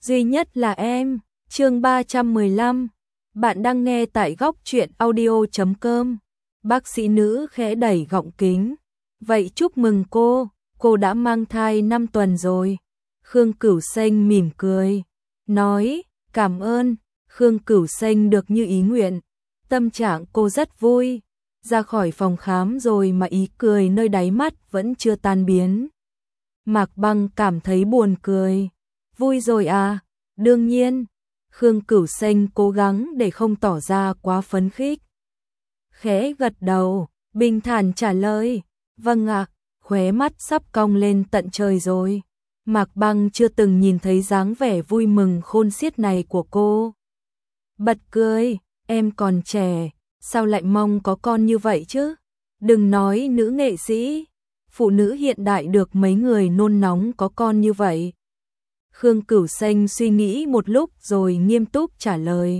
duy nhất là em. Chương 315. Bạn đang nghe tại góc truyện audio.com. Bác sĩ nữ khẽ đẩy gọng kính. Vậy chúc mừng cô đã mang thai 5 tuần rồi. Khương Cửu Xanh mỉm cười, nói, cảm ơn. Khương Cửu Xanh được như ý nguyện, tâm trạng cô rất vui. Ra khỏi phòng khám rồi mà ý cười nơi đáy mắt vẫn chưa tan biến. Mạc Băng cảm thấy buồn cười. Vui rồi à? Đương nhiên. Khương Cửu Xanh cố gắng để không tỏ ra quá phấn khích. Khẽ gật đầu, bình thản trả lời, vâng ạ, khóe mắt sắp cong lên tận trời rồi. Mạc Băng chưa từng nhìn thấy dáng vẻ vui mừng khôn xiết này của cô. Bật cười, em còn trẻ, sao lại mong có con như vậy chứ? Đừng nói nữ nghệ sĩ, phụ nữ hiện đại được mấy người nôn nóng có con như vậy. Khương Cửu Xanh suy nghĩ một lúc rồi nghiêm túc trả lời.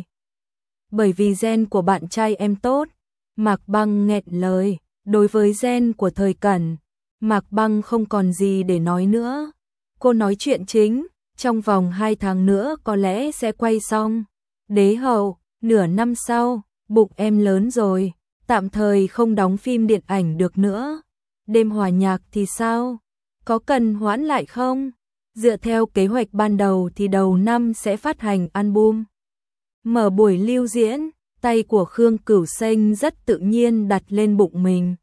Bởi vì gen của bạn trai em tốt. Mạc Băng nghẹn lời, đối với gen của Thời Cẩn, Mạc Băng không còn gì để nói nữa. Cô nói chuyện chính, trong vòng 2 tháng nữa có lẽ sẽ quay xong. Đế hậu, nửa năm sau, bụng em lớn rồi, tạm thời không đóng phim điện ảnh được nữa. Đêm hòa nhạc thì sao? Có cần hoãn lại không? Dựa theo kế hoạch ban đầu thì đầu năm sẽ phát hành album. Mở buổi lưu diễn, tay của Khương Cửu Xanh rất tự nhiên đặt lên bụng mình.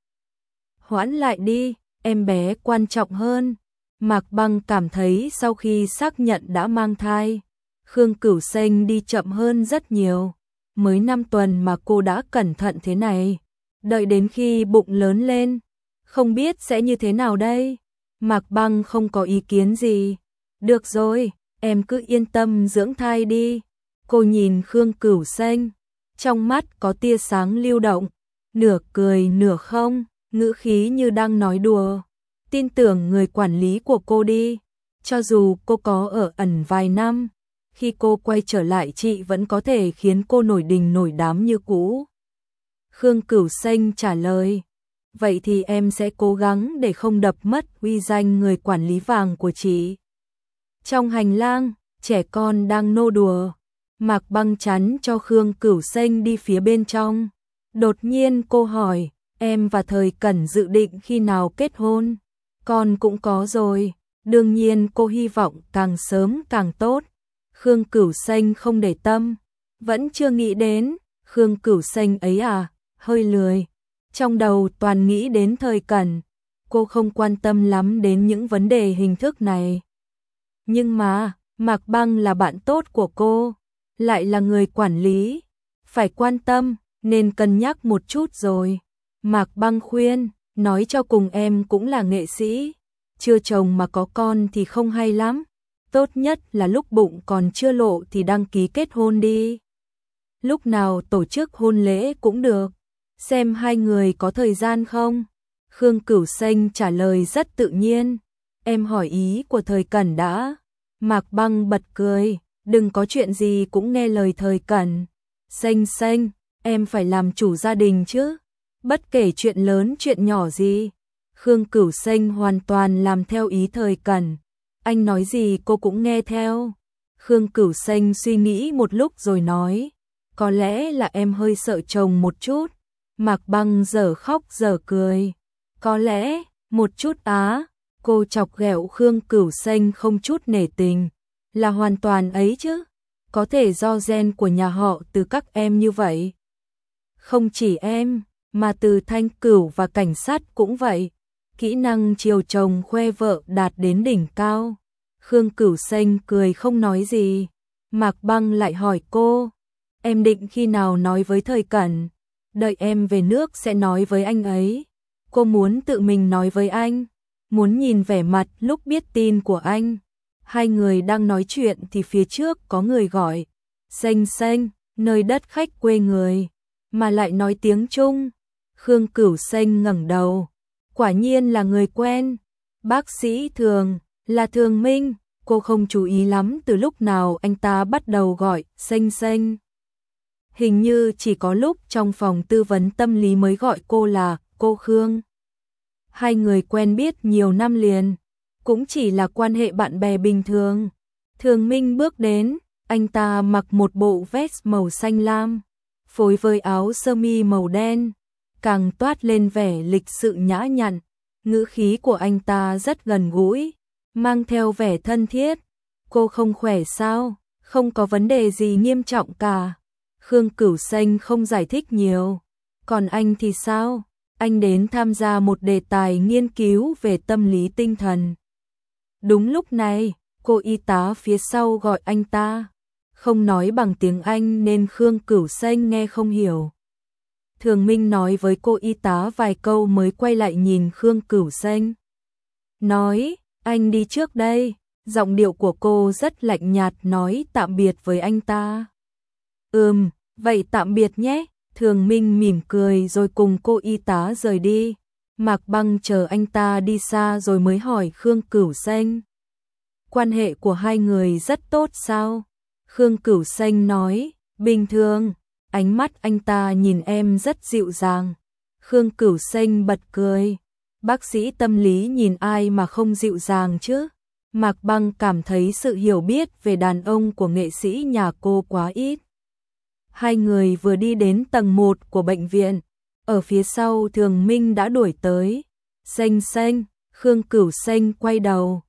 Hoãn lại đi, em bé quan trọng hơn. Mạc Băng cảm thấy sau khi xác nhận đã mang thai, Khương Cửu Xanh đi chậm hơn rất nhiều. Mới 5 tuần mà cô đã cẩn thận thế này. Đợi đến khi bụng lớn lên, không biết sẽ như thế nào đây? Mạc Băng không có ý kiến gì. Được rồi, em cứ yên tâm dưỡng thai đi. Cô nhìn Khương Cửu Xanh, trong mắt có tia sáng lưu động, nửa cười nửa không, ngữ khí như đang nói đùa. Tin tưởng người quản lý của cô đi, cho dù cô có ở ẩn vài năm, khi cô quay trở lại chị vẫn có thể khiến cô nổi đình nổi đám như cũ. Khương Cửu Xanh trả lời, vậy thì em sẽ cố gắng để không đập mất uy danh người quản lý vàng của chị. Trong hành lang, trẻ con đang nô đùa. Mạc Băng chắn cho Khương Cửu Xanh đi phía bên trong. Đột nhiên cô hỏi, em và Thời Cẩn dự định khi nào kết hôn? Con cũng có rồi, đương nhiên cô hy vọng càng sớm càng tốt. Khương Cửu Xanh không để tâm, vẫn chưa nghĩ đến. Khương Cửu Xanh ấy à, hơi lười. Trong đầu toàn nghĩ đến Thời Cẩn, cô không quan tâm lắm đến những vấn đề hình thức này. Nhưng mà, Mạc Băng là bạn tốt của cô, lại là người quản lý, phải quan tâm, nên cân nhắc một chút rồi. Mạc Băng khuyên, nói cho cùng em cũng là nghệ sĩ, chưa chồng mà có con thì không hay lắm. Tốt nhất là lúc bụng còn chưa lộ thì đăng ký kết hôn đi. Lúc nào tổ chức hôn lễ cũng được, xem hai người có thời gian không. Khương Cửu Xanh trả lời rất tự nhiên, em hỏi ý của Thời Cẩn đã. Mạc Băng bật cười, đừng có chuyện gì cũng nghe lời Thời Cẩn. Xanh xanh, em phải làm chủ gia đình chứ, bất kể chuyện lớn chuyện nhỏ gì. Khương Cửu Xanh hoàn toàn làm theo ý Thời Cẩn, anh nói gì cô cũng nghe theo. Khương Cửu Xanh suy nghĩ một lúc rồi nói, có lẽ là em hơi sợ chồng một chút. Mạc Băng dở khóc dở cười, có lẽ, một chút á. Cô chọc ghẹo Khương Cửu Xanh không chút nể tình, là hoàn toàn ấy chứ, có thể do gen của nhà họ từ các em như vậy. Không chỉ em, mà từ Thanh Cửu và cảnh sát cũng vậy, kỹ năng chiều chồng khoe vợ đạt đến đỉnh cao. Khương Cửu Xanh cười không nói gì. Mạc Băng lại hỏi cô, em định khi nào nói với Thời Cẩn? Đợi em về nước sẽ nói với anh ấy. Cô muốn tự mình nói với anh, muốn nhìn vẻ mặt lúc biết tin của anh. Hai người đang nói chuyện thì phía trước có người gọi, xanh xanh, nơi đất khách quê người, mà lại nói tiếng Trung. Khương Cửu Xanh ngẩng đầu, quả nhiên là người quen, bác sĩ Thường, là Thường Minh. Cô không chú ý lắm từ lúc nào anh ta bắt đầu gọi xanh xanh. Hình như chỉ có lúc trong phòng tư vấn tâm lý mới gọi cô là cô Khương. Hai người quen biết nhiều năm liền, cũng chỉ là quan hệ bạn bè bình thường. Thường Minh bước đến, anh ta mặc một bộ vest màu xanh lam, phối với áo sơ mi màu đen, càng toát lên vẻ lịch sự nhã nhặn. Ngữ khí của anh ta rất gần gũi, mang theo vẻ thân thiết. Cô không khỏe sao? Không có vấn đề gì nghiêm trọng cả. Khương Cửu Xanh không giải thích nhiều. Còn anh thì sao? Anh đến tham gia một đề tài nghiên cứu về tâm lý tinh thần. Đúng lúc này, cô y tá phía sau gọi anh ta. Không nói bằng tiếng Anh nên Khương Cửu Xanh nghe không hiểu. Thường Minh nói với cô y tá vài câu mới quay lại nhìn Khương Cửu Xanh. Nói, anh đi trước đây. Giọng điệu của cô rất lạnh nhạt nói tạm biệt với anh ta. Vậy tạm biệt nhé. Thường Minh mỉm cười rồi cùng cô y tá rời đi. Mạc Băng chờ anh ta đi xa rồi mới hỏi Khương Cửu Xanh. Quan hệ của hai người rất tốt sao? Khương Cửu Xanh nói, bình thường. Ánh mắt anh ta nhìn em rất dịu dàng. Khương Cửu Xanh bật cười. Bác sĩ tâm lý nhìn ai mà không dịu dàng chứ? Mạc Băng cảm thấy sự hiểu biết về đàn ông của nghệ sĩ nhà cô quá ít. Hai người vừa đi đến tầng 1 của bệnh viện. Ở phía sau Thường Minh đã đuổi tới. Xanh, Khương Cửu Xanh quay đầu.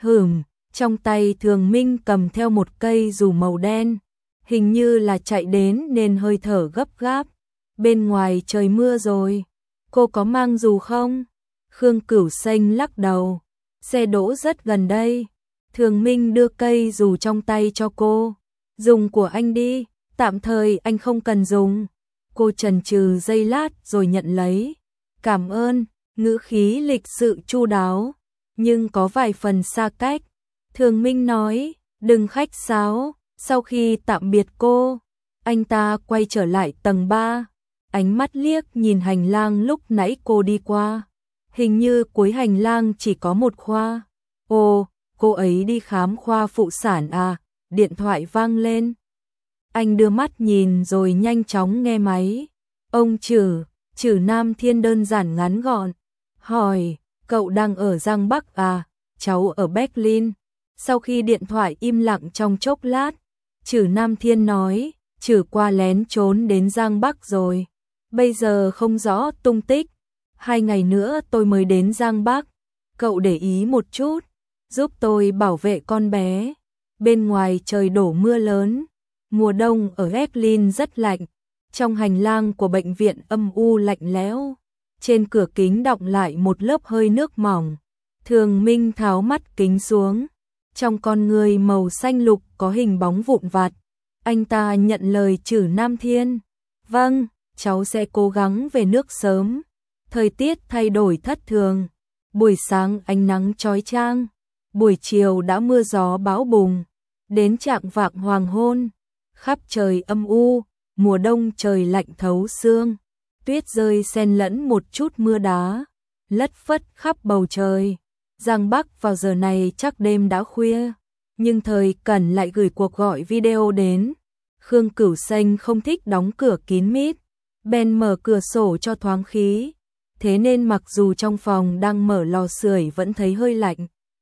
Trong tay Thường Minh cầm theo một cây dù màu đen. Hình như là chạy đến nên hơi thở gấp gáp. Bên ngoài trời mưa rồi. Cô có mang dù không? Khương Cửu Xanh lắc đầu. Xe đỗ rất gần đây. Thường Minh đưa cây dù trong tay cho cô. Dùng của anh đi, tạm thời anh không cần dùng. Cô chần chừ giây lát rồi nhận lấy. Cảm ơn, ngữ khí lịch sự chu đáo, nhưng có vài phần xa cách. Thường Minh nói, đừng khách sáo. Sau khi tạm biệt cô, anh ta quay trở lại tầng 3. Ánh mắt liếc nhìn hành lang lúc nãy cô đi qua. Hình như cuối hành lang chỉ có một khoa. Ồ, cô ấy đi khám khoa phụ sản à? Điện thoại vang lên. Anh đưa mắt nhìn rồi nhanh chóng nghe máy. Ông Trử Nam Thiên đơn giản ngắn gọn. Hỏi, cậu đang ở Giang Bắc à? Cháu ở Berlin. Sau khi điện thoại im lặng trong chốc lát, Trử Nam Thiên nói, Trử qua lén trốn đến Giang Bắc rồi. Bây giờ không rõ tung tích. 2 ngày nữa tôi mới đến Giang Bắc. Cậu để ý một chút, giúp tôi bảo vệ con bé. Bên ngoài trời đổ mưa lớn. Mùa đông ở Berlin rất lạnh. Trong hành lang của bệnh viện âm u lạnh lẽo. Trên cửa kính đọng lại một lớp hơi nước mỏng. Thường Minh tháo mắt kính xuống. Trong con người màu xanh lục có hình bóng vụn vặt. Anh ta nhận lời Trử Nam Thiên. Vâng, cháu sẽ cố gắng về nước sớm. Thời tiết thay đổi thất thường. Buổi sáng ánh nắng chói chang. Buổi chiều đã mưa gió bão bùng. Đến chạng vạng hoàng hôn. Khắp trời âm u. Mùa đông trời lạnh thấu xương. Tuyết rơi xen lẫn một chút mưa đá. Lất phất khắp bầu trời. Giang Bắc vào giờ này chắc đêm đã khuya. Nhưng Thời Cẩn lại gửi cuộc gọi video đến. Khương Cửu Xanh không thích đóng cửa kín mít. Bèn mở cửa sổ cho thoáng khí. Thế nên mặc dù trong phòng đang mở lò sưởi vẫn thấy hơi lạnh.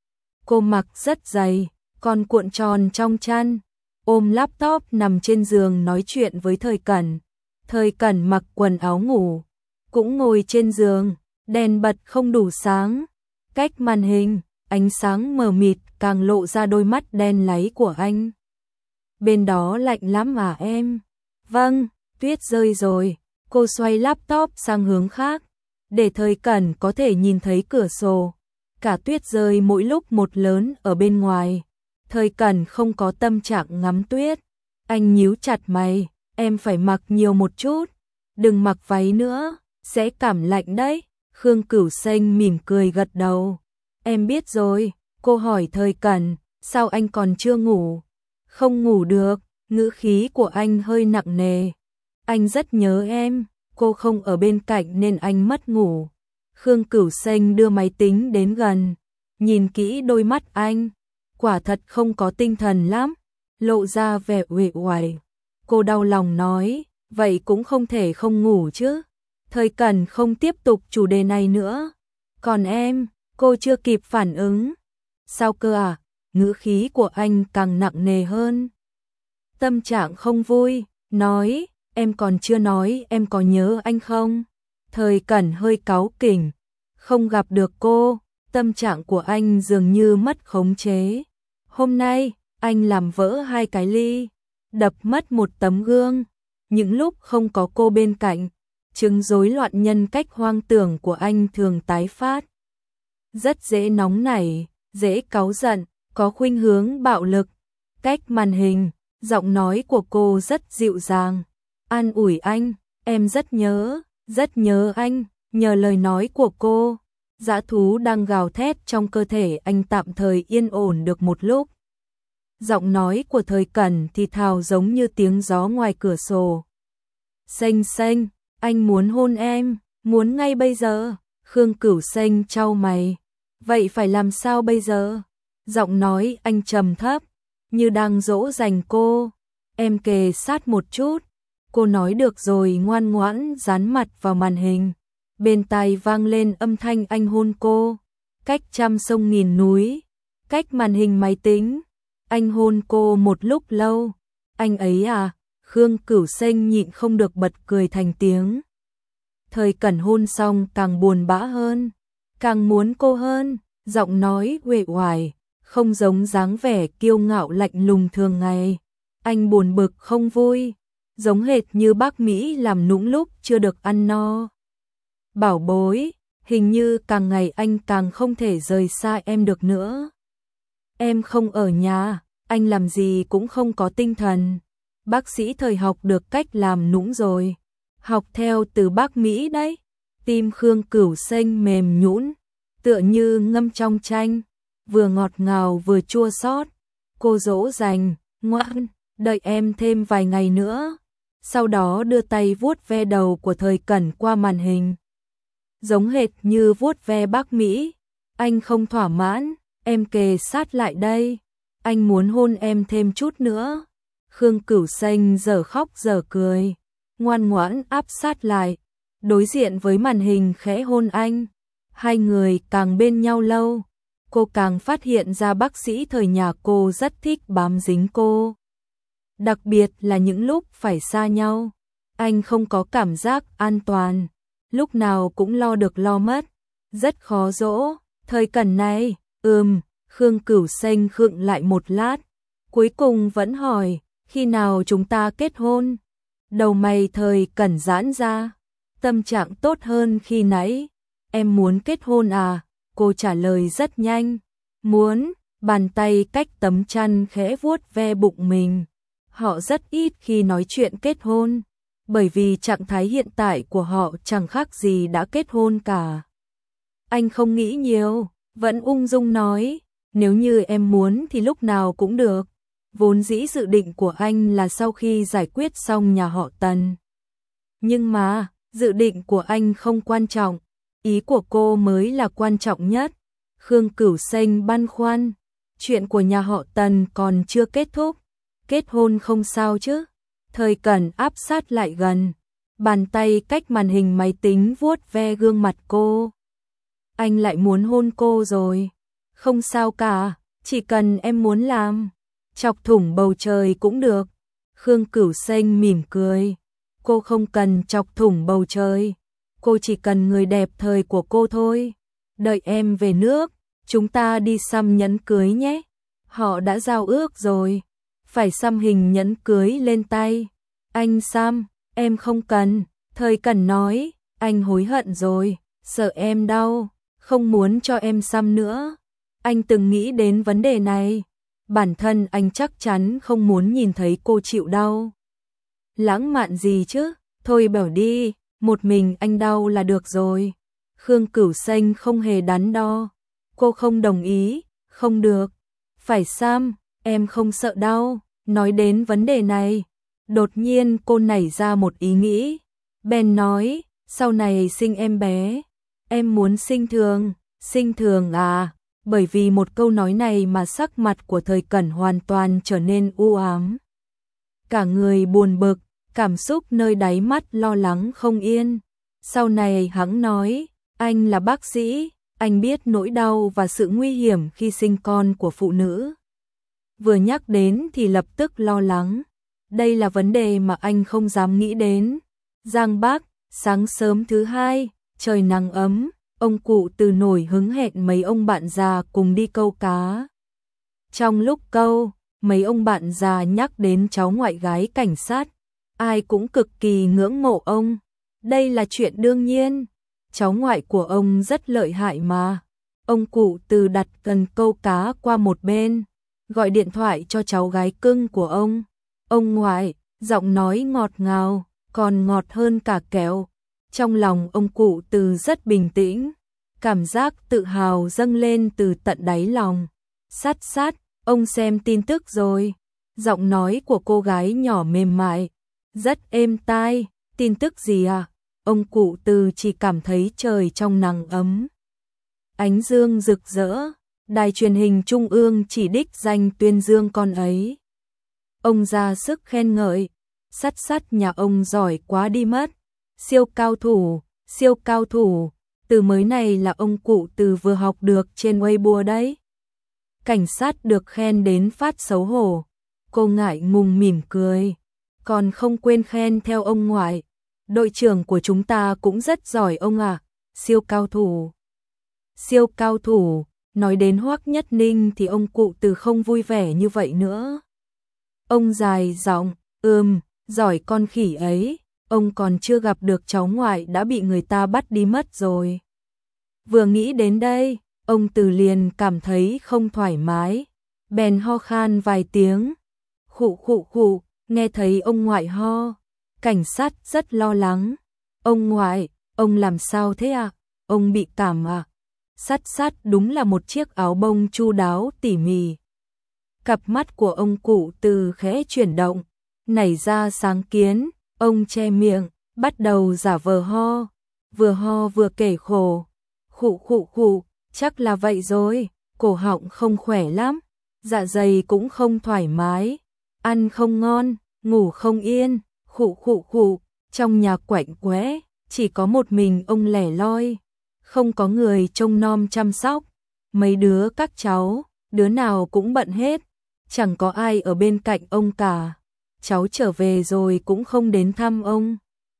Cô mặc rất dày, còn cuộn tròn trong chăn, ôm laptop nằm trên giường nói chuyện với Thời Cẩn. Thời Cẩn mặc quần áo ngủ, cũng ngồi trên giường, đèn bật không đủ sáng. Cách màn hình, ánh sáng mờ mịt càng lộ ra đôi mắt đen láy của anh. Bên đó lạnh lắm à em? Vâng, tuyết rơi rồi. Cô xoay laptop sang hướng khác, để Thời Cẩn có thể nhìn thấy cửa sổ. Cả tuyết rơi mỗi lúc một lớn ở bên ngoài. Thời Cẩn không có tâm trạng ngắm tuyết. Anh nhíu chặt mày, em phải mặc nhiều một chút. Đừng mặc váy nữa, sẽ cảm lạnh đấy. Khương Cửu Xanh mỉm cười gật đầu. Em biết rồi. Cô hỏi Thời Cẩn, sao anh còn chưa ngủ? Không ngủ được, ngữ khí của anh hơi nặng nề. Anh rất nhớ em. Cô không ở bên cạnh nên anh mất ngủ. Khương Cửu Xanh đưa máy tính đến gần, nhìn kỹ đôi mắt anh, quả thật không có tinh thần lắm, lộ ra vẻ uể oải. Cô đau lòng nói, vậy cũng không thể không ngủ chứ. Thời Cẩn không tiếp tục chủ đề này nữa. Còn em, cô chưa kịp phản ứng. Sao cơ à? ngữ khí của anh càng nặng nề hơn. Tâm trạng không vui, nói, em còn chưa nói em có nhớ anh không? Thời Cẩn hơi cáu kỉnh, không gặp được cô, tâm trạng của anh dường như mất khống chế. Hôm nay, anh làm vỡ 2 cái ly, đập mất một tấm gương, những lúc không có cô bên cạnh, chứng rối loạn nhân cách hoang tưởng của anh thường tái phát. Rất dễ nóng nảy, dễ cáu giận, có khuynh hướng bạo lực. Cách màn hình, giọng nói của cô rất dịu dàng, an ủi anh, em rất nhớ anh, nhờ lời nói của cô. Dã thú đang gào thét trong cơ thể anh tạm thời yên ổn được một lúc. Giọng nói của Thời Cẩn thì thào giống như tiếng gió ngoài cửa sổ. Xanh xanh, anh muốn hôn em, muốn ngay bây giờ. Khương Cửu Xanh chau mày. Vậy phải làm sao bây giờ? Giọng nói anh trầm thấp, như đang dỗ dành cô. Em kề sát một chút. Cô nói được rồi ngoan ngoãn dán mặt vào màn hình. Bên tai vang lên âm thanh anh hôn cô. Cách trăm sông nghìn núi, cách màn hình máy tính. Anh hôn cô một lúc lâu. Anh ấy à? Khương Cửu Xanh nhịn không được bật cười thành tiếng. Thời Cẩn hôn xong càng buồn bã hơn, càng muốn cô hơn, giọng nói uể oải, không giống dáng vẻ kiêu ngạo lạnh lùng thường ngày. Anh buồn bực không vui, giống hệt như bác Mỹ làm nũng lúc chưa được ăn no. Bảo bối, hình như càng ngày anh càng không thể rời xa em được nữa. Em không ở nhà, anh làm gì cũng không có tinh thần. Bác sĩ Thời học được cách làm nũng rồi. Học theo từ bác Mỹ đấy. Tim Khương Cửu Xanh mềm nhũn, tựa như ngâm trong chanh, vừa ngọt ngào vừa chua xót. Cô dỗ dành, ngoan, đợi em thêm vài ngày nữa. Sau đó đưa tay vuốt ve đầu của Thời Cẩn qua màn hình. Giống hệt như vuốt ve bác Mỹ. Anh không thỏa mãn, em kề sát lại đây. Anh muốn hôn em thêm chút nữa. Khương Cửu Xanh giờ khóc giờ cười, ngoan ngoãn áp sát lại, đối diện với màn hình khẽ hôn anh. Hai người càng bên nhau lâu, cô càng phát hiện ra bác sĩ Thời nhà cô rất thích bám dính cô. Đặc biệt là những lúc phải xa nhau, anh không có cảm giác an toàn, lúc nào cũng lo được lo mất, rất khó dỗ. Thời Cẩn này, Khương Cửu Xanh khựng lại một lát, cuối cùng vẫn hỏi, khi nào chúng ta kết hôn? Đầu mày Thời Cẩn giãn ra, tâm trạng tốt hơn khi nãy. Em muốn kết hôn à? Cô trả lời rất nhanh. Muốn, bàn tay cách tấm chăn khẽ vuốt ve bụng mình. Họ rất ít khi nói chuyện kết hôn, bởi vì trạng thái hiện tại của họ chẳng khác gì đã kết hôn cả. Anh không nghĩ nhiều, vẫn ung dung nói, nếu như em muốn thì lúc nào cũng được. Vốn dĩ dự định của anh là sau khi giải quyết xong nhà họ Tần. Nhưng mà, dự định của anh không quan trọng, ý của cô mới là quan trọng nhất. Khương Cửu Xanh băn khoăn, chuyện của nhà họ Tần còn chưa kết thúc, kết hôn không sao chứ? Thời Cẩn áp sát lại gần, bàn tay cách màn hình máy tính vuốt ve gương mặt cô. Anh lại muốn hôn cô rồi. Không sao cả, chỉ cần em muốn làm, chọc thủng bầu trời cũng được. Khương Cửu Xanh mỉm cười. Cô không cần chọc thủng bầu trời, cô chỉ cần người đẹp thời của cô thôi. Đợi em về nước, chúng ta đi xăm nhẫn cưới nhé. Họ đã giao ước rồi, phải xăm hình nhẫn cưới lên tay. Anh xăm, em không cần. Thời Cẩn nói, anh hối hận rồi, sợ em đau, không muốn cho em xăm nữa. Anh từng nghĩ đến vấn đề này, bản thân anh chắc chắn không muốn nhìn thấy cô chịu đau. Lãng mạn gì chứ, thôi bảo đi, một mình anh đau là được rồi. Khương Cửu Xanh không hề đắn đo, cô không đồng ý, không được, phải xăm, em không sợ đau. Nói đến vấn đề này, đột nhiên cô nảy ra một ý nghĩ, bèn nói, sau này sinh em bé, em muốn sinh thường à? Bởi vì một câu nói này mà sắc mặt của Thời Cẩn hoàn toàn trở nên u ám. Cả người buồn bực, cảm xúc nơi đáy mắt lo lắng không yên. Sau này hắn nói, anh là bác sĩ, anh biết nỗi đau và sự nguy hiểm khi sinh con của phụ nữ. vừa nhắc đến thì lập tức lo lắng. Đây là vấn đề mà anh không dám nghĩ đến. Giang Bắc, sáng sớm thứ hai, trời nắng ấm, ông cụ Từ nổi hứng hẹn mấy ông bạn già cùng đi câu cá. Trong lúc câu, mấy ông bạn già nhắc đến cháu ngoại gái cảnh sát, ai cũng cực kỳ ngưỡng mộ ông. Đây là chuyện đương nhiên, cháu ngoại của ông rất lợi hại mà. Ông cụ Từ đặt cần câu cá qua một bên, gọi điện thoại cho cháu gái cưng của ông. Ông ngoại, giọng nói ngọt ngào, còn ngọt hơn cả kẹo. Trong lòng ông cụ Từ rất bình tĩnh, cảm giác tự hào dâng lên từ tận đáy lòng. Sát sát, ông xem tin tức rồi. Giọng nói của cô gái nhỏ mềm mại, rất êm tai. Tin tức gì à? Ông cụ Từ chỉ cảm thấy trời trong nắng ấm, ánh dương rực rỡ. Đài truyền hình trung ương chỉ đích danh tuyên dương con ấy. Ông ra sức khen ngợi, sát sát nhà ông giỏi quá đi mất. Siêu cao thủ, từ mới này là ông cụ Từ vừa học được trên Weibo đấy. Cảnh sát được khen đến phát xấu hổ, cô ngại ngùng mỉm cười, còn không quên khen theo ông ngoại. Đội trưởng của chúng ta cũng rất giỏi ông ạ, siêu cao thủ, nói đến Hoắc Nhất Ninh thì ông cụ Từ không vui vẻ như vậy nữa. Ông dài giọng, giỏi con khỉ ấy, ông còn chưa gặp được cháu ngoại đã bị người ta bắt đi mất rồi. Vừa nghĩ đến đây, ông Từ liền cảm thấy không thoải mái, bèn ho khan vài tiếng. Khụ, nghe thấy ông ngoại ho, cảnh sát rất lo lắng. Ông ngoại, ông làm sao thế ạ? Ông bị cảm à? Sát đúng là một chiếc áo bông chu đáo tỉ mỉ. Cặp mắt của ông cụ Từ khẽ chuyển động, nảy ra sáng kiến, ông che miệng, bắt đầu giả vờ ho vừa kể khổ. Khụ, chắc là vậy rồi, cổ họng không khỏe lắm, dạ dày cũng không thoải mái, ăn không ngon, ngủ không yên. Khụ, trong nhà quạnh quẽ, chỉ có một mình ông lẻ loi, không có người trông nom chăm sóc. Mấy đứa các cháu, đứa nào cũng bận hết, chẳng có ai ở bên cạnh ông cả. Cháu trở về rồi cũng không đến thăm ông.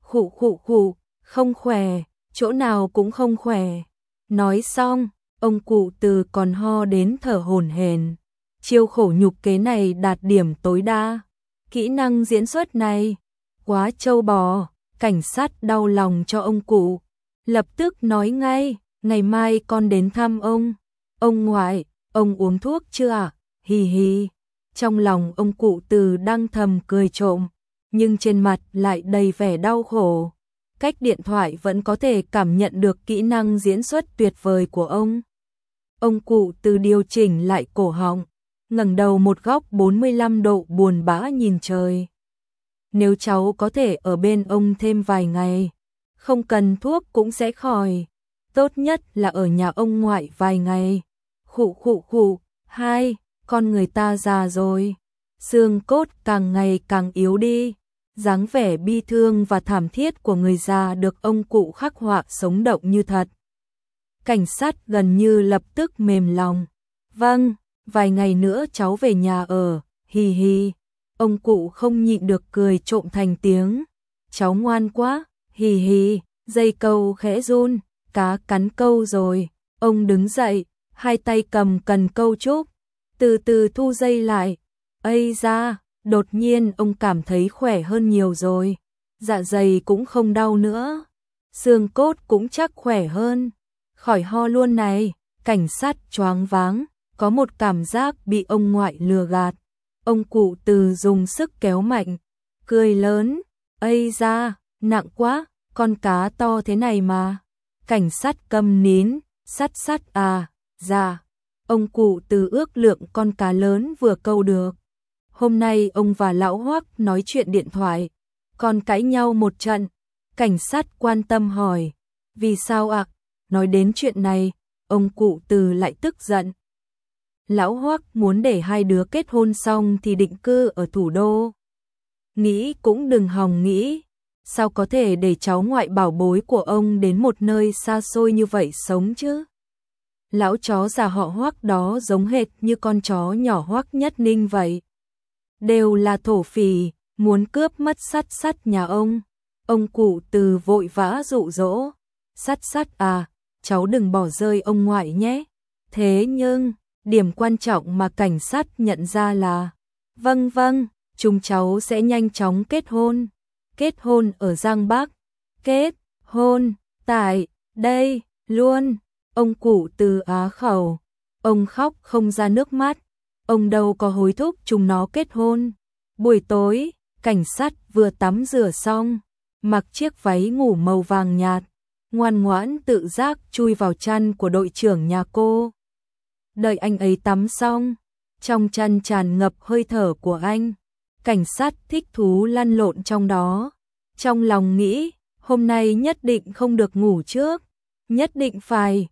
Khụ, không khỏe, chỗ nào cũng không khỏe. Nói xong, ông cụ Từ còn ho đến thở hổn hển. Chiêu khổ nhục kế này đạt điểm tối đa. Kỹ năng diễn xuất này quá trâu bò. Cảnh sát đau lòng cho ông cụ, lập tức nói ngay, ngày mai con đến thăm ông. Ông ngoại, ông uống thuốc chưa ạ? Hì. Trong lòng ông cụ Từ đang thầm cười trộm, nhưng trên mặt lại đầy vẻ đau khổ. Cách điện thoại vẫn có thể cảm nhận được kỹ năng diễn xuất tuyệt vời của ông. Ông cụ Từ điều chỉnh lại cổ họng, ngẩng đầu một góc 45 độ buồn bã nhìn trời. Nếu cháu có thể ở bên ông thêm vài ngày, không cần thuốc cũng sẽ khỏi. Tốt nhất là ở nhà ông ngoại vài ngày. Khụ, hai, con người ta già rồi, xương cốt càng ngày càng yếu đi. Dáng vẻ bi thương và thảm thiết của người già được ông cụ khắc họa sống động như thật. Cảnh sát gần như lập tức mềm lòng. Vâng, vài ngày nữa cháu về nhà ở, hì. Ông cụ không nhịn được cười trộm thành tiếng. Cháu ngoan quá, hì. Dây câu khẽ run, cá cắn câu rồi. Ông đứng dậy, hai tay cầm cần câu trúc, từ từ thu dây lại. Ây da, đột nhiên ông cảm thấy khỏe hơn nhiều rồi. Dạ dày cũng không đau nữa, xương cốt cũng chắc khỏe hơn. Khỏi ho luôn này. Cảnh sát choáng váng, có một cảm giác bị ông ngoại lừa gạt. Ông cụ Từ dùng sức kéo mạnh, cười lớn. Ây da, nặng quá, con cá to thế này mà. Cảnh sát câm nín. Sát à, dạ. Ông cụ Từ ước lượng con cá lớn vừa câu được. Hôm nay ông và lão Hoắc nói chuyện điện thoại, còn cãi nhau một trận. Cảnh sát quan tâm hỏi, vì sao ạ? Nói đến chuyện này, ông cụ Từ lại tức giận. Lão Hoắc muốn để hai đứa kết hôn xong thì định cư ở thủ đô. Nghĩ cũng đừng hòng nghĩ, sao có thể để cháu ngoại bảo bối của ông đến một nơi xa xôi như vậy sống chứ? lão chó già họ Hoắc đó giống hệt như con chó nhỏ Hoắc Nhất Ninh vậy. Đều là thổ phỉ, muốn cướp mất Sắt Sắt nhà ông. Ông cụ Từ vội vã dụ dỗ, Sắt Sắt à, cháu đừng bỏ rơi ông ngoại nhé. Thế nhưng, điểm quan trọng mà cảnh sát nhận ra là, vâng vâng, chúng cháu sẽ nhanh chóng kết hôn. Kết hôn ở Giang Bắc, kết hôn tại đây luôn. Ông cụ Từ á khẩu, ông khóc không ra nước mắt, ông đâu có hối thúc chúng nó kết hôn. Buổi tối, cảnh sát vừa tắm rửa xong, mặc chiếc váy ngủ màu vàng nhạt, ngoan ngoãn tự giác chui vào chăn của đội trưởng nhà cô. Đợi anh ấy tắm xong, trong chăn tràn ngập hơi thở của anh. Cảnh sát thích thú lăn lộn trong đó, trong lòng nghĩ, hôm nay nhất định không được ngủ trước, nhất định phải,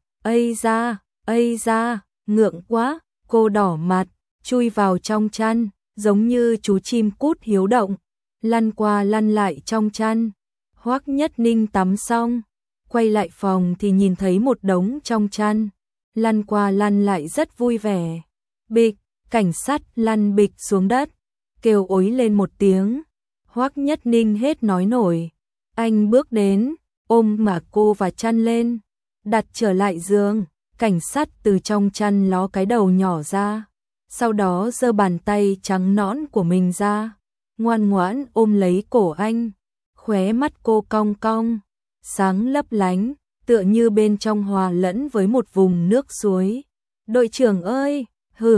ây da, ngượng quá, cô đỏ mặt, chui vào trong chăn, giống như chú chim cút hiếu động, lăn qua lăn lại trong chăn. Hoắc Nhất Ninh tắm xong, quay lại phòng thì nhìn thấy một đống trong chăn, lăn qua lăn lại rất vui vẻ. Bịch, cảnh sát lăn bịch xuống đất, kêu ối lên một tiếng. Hoắc Nhất Ninh hết nói nổi, anh bước đến, ôm mà cô và chăn lên, đặt trở lại giường. Cảnh sát từ trong chăn ló cái đầu nhỏ ra, sau đó giơ bàn tay trắng nõn của mình ra, ngoan ngoãn ôm lấy cổ anh. Khóe mắt cô cong cong, sáng lấp lánh, tựa như bên trong hòa lẫn với một vùng nước suối. Đội trưởng ơi,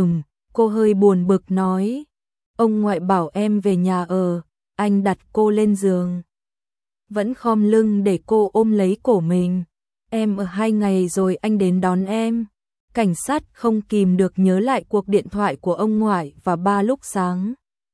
cô hơi buồn bực nói. Ông ngoại bảo em về nhà ở, anh đặt cô lên giường. Vẫn khom lưng để cô ôm lấy cổ mình. Em ở 2 ngày rồi anh đến đón em. Cảnh sát không kìm được nhớ lại cuộc điện thoại của ông ngoại và ba lúc sáng.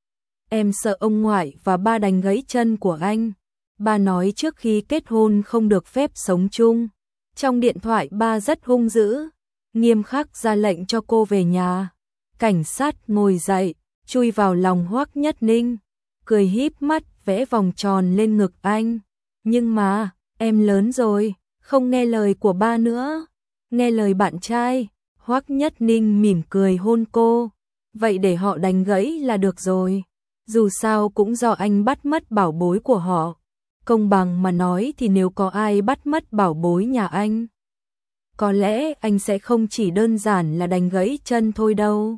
Em sợ ông ngoại và ba đánh gãy chân của anh. Ba nói trước khi kết hôn không được phép sống chung. Trong điện thoại ba rất hung dữ, nghiêm khắc ra lệnh cho cô về nhà. Cảnh sát ngồi dậy, chui vào lòng Hoắc Nhất Ninh, cười híp mắt vẽ vòng tròn lên ngực anh. Nhưng mà, em lớn rồi, không nghe lời của ba nữa, nghe lời bạn trai. Hoắc Nhất Ninh mỉm cười hôn cô. Vậy để họ đánh gãy là được rồi. Dù sao cũng do anh bắt mất bảo bối của họ. Công bằng mà nói thì nếu có ai bắt mất bảo bối nhà anh, có lẽ anh sẽ không chỉ đơn giản là đánh gãy chân thôi đâu.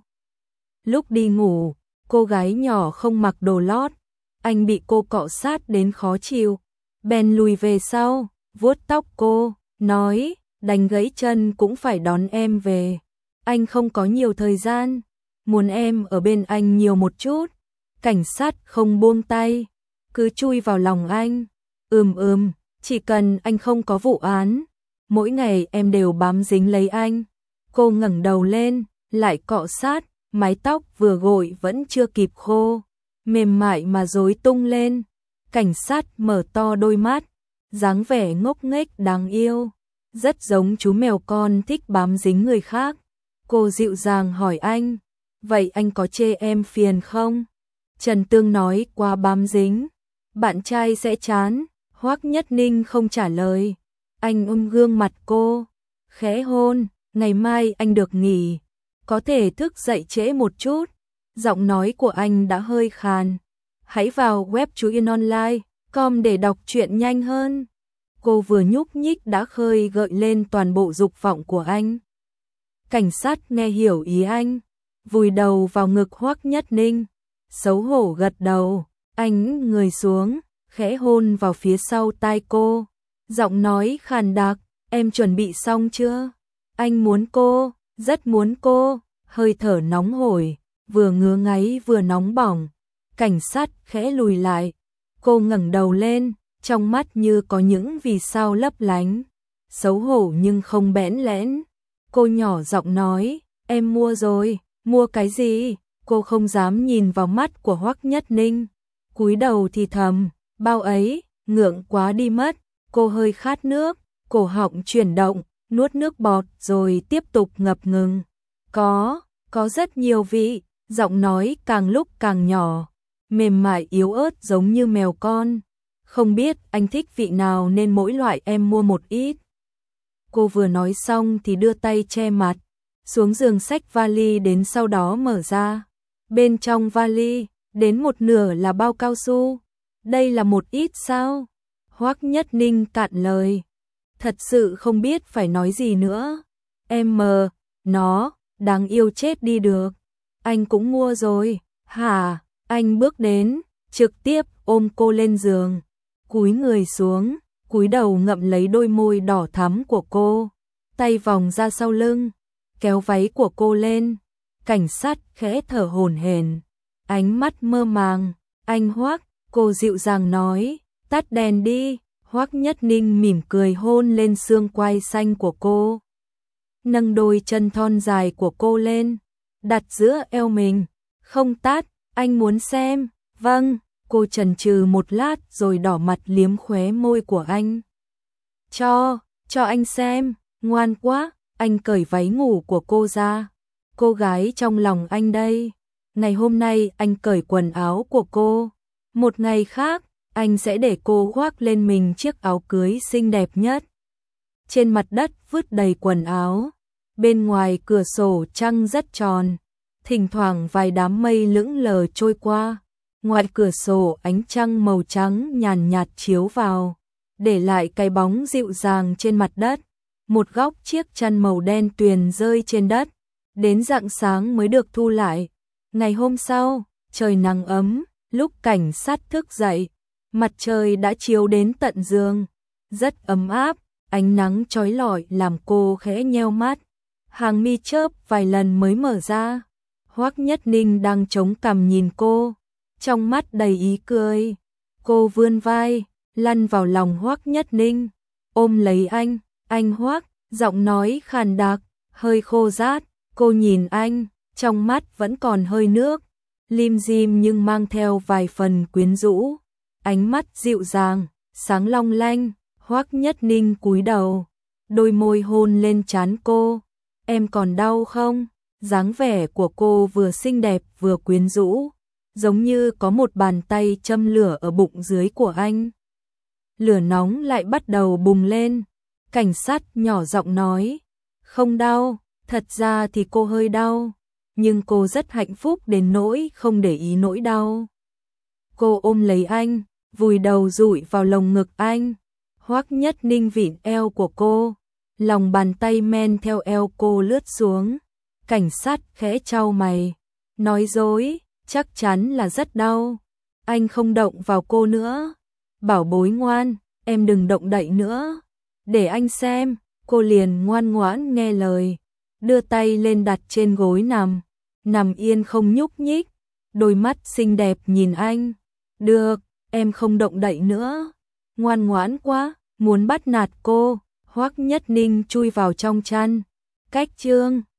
Lúc đi ngủ, cô gái nhỏ không mặc đồ lót, anh bị cô cọ sát đến khó chịu, bèn lùi về sau, vuốt tóc cô, nói, đánh gãy chân cũng phải đón em về. Anh không có nhiều thời gian, muốn em ở bên anh nhiều một chút. Cảnh sát không buông tay, cứ chui vào lòng anh. Chỉ cần anh không có vụ án, mỗi ngày em đều bám dính lấy anh. Cô ngẩng đầu lên, lại cọ sát, mái tóc vừa gội vẫn chưa kịp khô, mềm mại mà rối tung lên. Cảnh sát mở to đôi mắt, dáng vẻ ngốc nghếch đáng yêu, rất giống chú mèo con thích bám dính người khác. Cô dịu dàng hỏi anh, vậy anh có chê em phiền không? Trần Tương nói quá bám dính, bạn trai sẽ chán. Hoắc Nhất Ninh không trả lời, anh ôm gương mặt cô, khẽ hôn. Ngày mai anh được nghỉ, có thể thức dậy trễ một chút. Giọng nói của anh đã hơi khàn. Hãy vào web chuyenonline.com để đọc truyện nhanh hơn. Cô vừa nhúc nhích đã khơi gợi lên toàn bộ dục vọng của anh. Cảnh sát nghe hiểu ý anh, vùi đầu vào ngực Hoắc Nhất Ninh, xấu hổ gật đầu. Anh người xuống, khẽ hôn vào phía sau tai cô, giọng nói khàn đặc, em chuẩn bị xong chưa? Anh muốn cô, rất muốn cô. Hơi thở nóng hổi, vừa ngứa ngáy vừa nóng bỏng. Cảnh sát khẽ lùi lại, cô ngẩng đầu lên, trong mắt như có những vì sao lấp lánh, xấu hổ nhưng không bẽn lẽn. Cô nhỏ giọng nói, em mua rồi. Mua cái gì? Cô không dám nhìn vào mắt của Hoắc Nhất Ninh, cúi đầu thì thầm, bao ấy, ngượng quá đi mất. Cô hơi khát nước, cổ họng chuyển động, nuốt nước bọt rồi tiếp tục ngập ngừng. Có rất nhiều vị. Giọng nói càng lúc càng nhỏ, mềm mại yếu ớt giống như mèo con. Không biết anh thích vị nào nên mỗi loại em mua một ít. Cô vừa nói xong thì đưa tay che mặt, xuống giường xách vali đến, sau đó mở ra. Bên trong vali, đến một nửa là bao cao su. Đây là một ít sao? Hoắc Nhất Ninh cạn lời. Thật sự không biết phải nói gì nữa. Em mờ, nó, đáng yêu chết đi được. Anh cũng mua rồi, hả? Anh bước đến, trực tiếp ôm cô lên giường, cúi người xuống, cúi đầu ngậm lấy đôi môi đỏ thắm của cô, tay vòng ra sau lưng, kéo váy của cô lên. Cảnh sát khẽ thở hổn hển, ánh mắt mơ màng. Anh Hoắc, cô dịu dàng nói, tắt đèn đi. Hoắc Nhất Ninh mỉm cười hôn lên xương quai xanh của cô, nâng đôi chân thon dài của cô lên, đặt giữa eo mình. Không tắt, anh muốn xem. Vâng, cô chần chừ một lát rồi đỏ mặt liếm khóe môi của anh. Cho anh xem, ngoan quá. Anh cởi váy ngủ của cô ra. Cô gái trong lòng anh đây. Ngày hôm nay anh cởi quần áo của cô. Một ngày khác, anh sẽ để cô khoác lên mình chiếc áo cưới xinh đẹp nhất. Trên mặt đất vứt đầy quần áo. Bên ngoài cửa sổ trăng rất tròn, thỉnh thoảng vài đám mây lững lờ trôi qua. Ngoài cửa sổ ánh trăng màu trắng nhàn nhạt chiếu vào, để lại cái bóng dịu dàng trên mặt đất. Một góc chiếc chăn màu đen tuyền rơi trên đất, đến rạng sáng mới được thu lại. Ngày hôm sau, trời nắng ấm, lúc cảnh sát thức dậy, mặt trời đã chiếu đến tận giường, rất ấm áp, ánh nắng chói lọi làm cô khẽ nheo mắt. Hàng mi chớp vài lần mới mở ra. Hoắc Nhất Ninh đang chống cằm nhìn cô, trong mắt đầy ý cười. Cô vươn vai, lăn vào lòng Hoắc Nhất Ninh, ôm lấy anh Hoắc, giọng nói khàn đặc, hơi khô rát. Cô nhìn anh, trong mắt vẫn còn hơi nước, lim dim nhưng mang theo vài phần quyến rũ. Ánh mắt dịu dàng, sáng long lanh. Hoắc Nhất Ninh cúi đầu, đôi môi hôn lên trán cô. Em còn đau không? Dáng vẻ của cô vừa xinh đẹp vừa quyến rũ, giống như có một bàn tay châm lửa ở bụng dưới của anh. Lửa nóng lại bắt đầu bùng lên. Cảnh sát nhỏ giọng nói, không đau, thật ra thì cô hơi đau, nhưng cô rất hạnh phúc đến nỗi không để ý nỗi đau. Cô ôm lấy anh, vùi đầu dụi vào lồng ngực anh. Hoắc Nhất Ninh vịn eo của cô, lòng bàn tay men theo eo cô lướt xuống. Cảnh sát khẽ chau mày, nói dối, chắc chắn là rất đau. Anh không động vào cô nữa. Bảo bối ngoan, em đừng động đậy nữa. Để anh xem. Cô liền ngoan ngoãn nghe lời, đưa tay lên đặt trên gối nằm yên không nhúc nhích, đôi mắt xinh đẹp nhìn anh. Được, em không động đậy nữa. Ngoan ngoãn quá, muốn bắt nạt cô. Hoắc Nhất Ninh chui vào trong chăn. Cách chương